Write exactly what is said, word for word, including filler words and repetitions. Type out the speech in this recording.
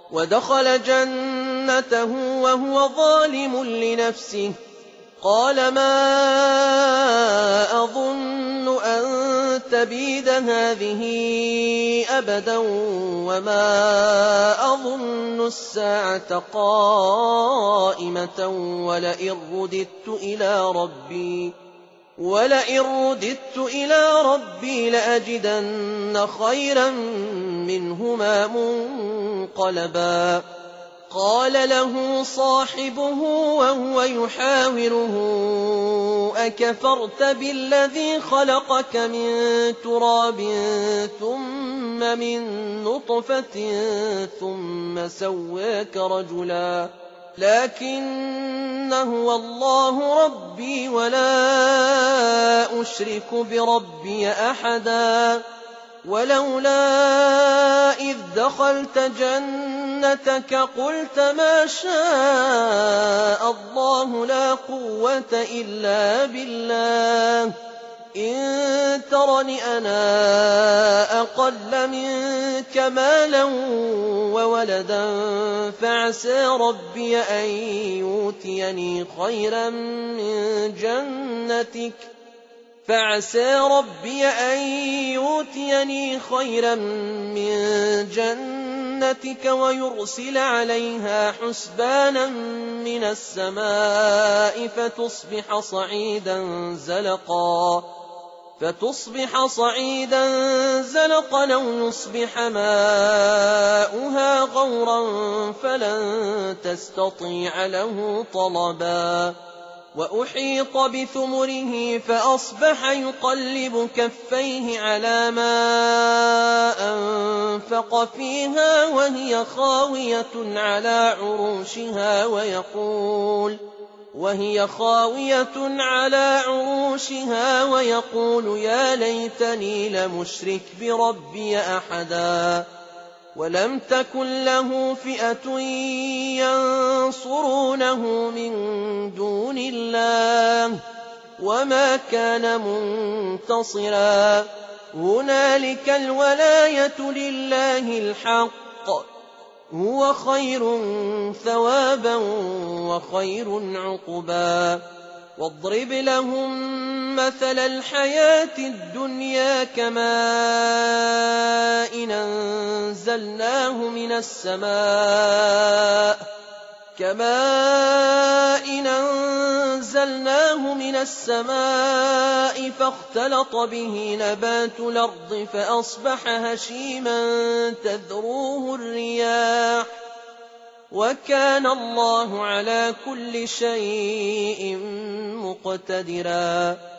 ودخل جنته وهو ظالم لنفسه قال ما أظن أن تبيد هذه أبدا وما أظن الساعة قائمة ولئن رددت إلى ربي ولئن رددت إلى ربي لأجدن خيرا منهما منقلبا. قال له صاحبه وهو يحاوره أكفرت بالذي خلقك من تراب ثم من نطفة ثم سواك رجلا لكن هو الله ربي ولا أشرك بربي أحدا. ولولا إذ دخلت جنتك قلت ما شاء الله لا قوة إلا بالله إن ترني أنا أقل منك مالا وولدا فعسى ربي أن يؤتيني خيرا من جنتك فعسى ربي أن يؤتيني خيرا من جنتك ويرسل عليها حسبانا من السماء فتصبح صعيدا زلقا فتصبح صعيدا زلقا أو يصبح ماؤها غورا فلن تستطيع له طلبا. وأحيط بثمره فأصبح يقلب كفيه على ما أنفق فيها وهي خاوية على عروشها ويقول وهي خاوية على عروشها ويقول يا ليتني لمشرك بربي أحدا. ولم تكن له فئة ينصرونه من دون الله وما كان منتصرا. هنالك الولاية لله الحق هو خير ثوابا وخير عقبا. واضرب لهم مثل الحياة الدنيا كماء أنزلناه من السماء كماء أنزلناه من السماء فاختلط به نبات الأرض فأصبح هشيما تذروه الرياح وكان الله على كل شيء مقتدرا.